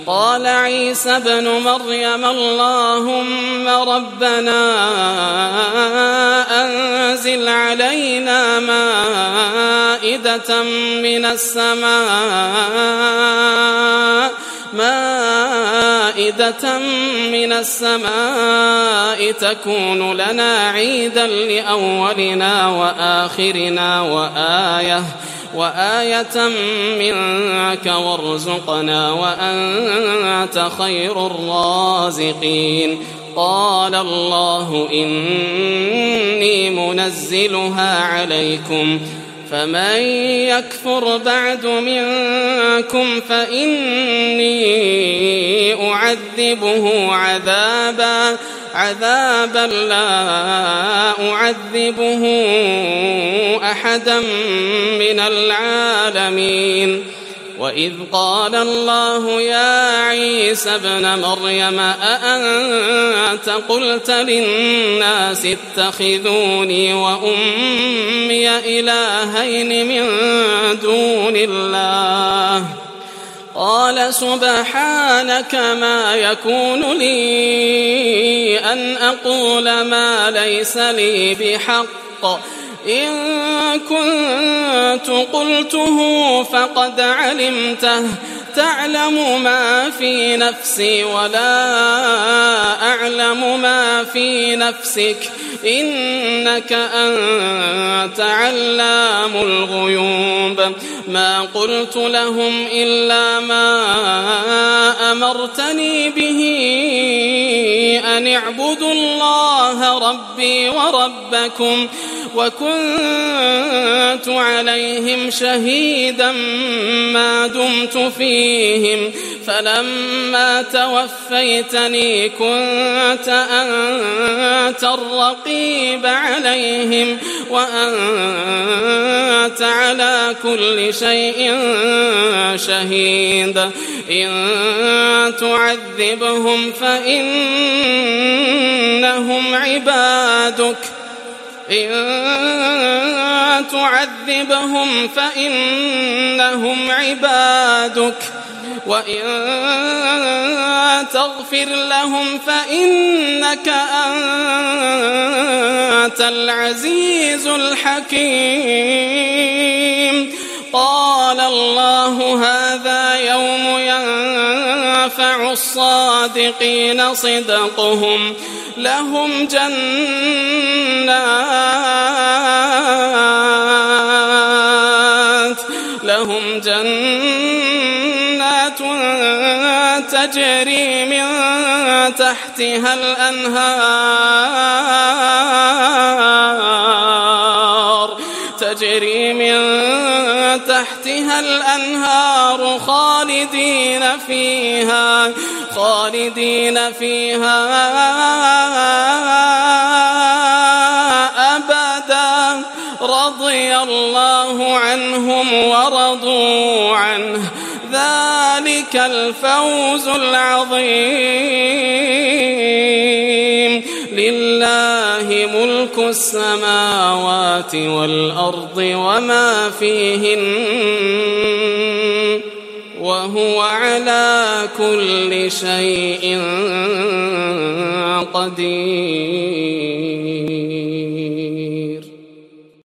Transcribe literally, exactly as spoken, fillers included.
قال عيسى ابن مريم اللهم ربنا أنزل علينا مائدة من السماء مائدة من السماء تكون لنا عيدا لأولنا وآخرنا وآية وآية منك وارزقنا وأنت خير الرازقين. قال الله إني منزلها عليكم فمن يكفر بعد منكم فإني أعذبه عذابا عذابا لا أعذبه أحدا من العالمين. وإذ قال الله يا عيسى ابن مريم أأنت قلت للناس اتخذوني وأمي إلهين من دون الله قال سبحانك ما يكون لي أن أقول ما ليس لي بحق إن كنت قلته فقد علمته تعلم ما في نفسي ولا أعلم ما في نفسك إنك أنت علام الغيوب. ما قلت لهم إلا ما أمرتني به أن اعبدوا الله ربي وربكم وكنت عليهم شهيدا ما دمت فيهم فلما توفيتني كنت أنت الرقيب عليهم وأنت على كل شيء شهيد. إن تعذبهم فإنهم عبادك إن تعذبهم فإنهم عبادك وإن تغفر لهم فإنك أنت العزيز الحكيم. قال الله هذا يوم ينفع الصادقين صدقهم لهم جنات لهم جنات تجري من تحتها الأنهار تجري من تحتها الأنهار خالدين فيها خالدين فيها أبدا رضي الله عنهم ورضوا عنه ذلك الفوز العظيم. لله ملك السماوات والأرض وما فيهن وهو على كل شيء قدير.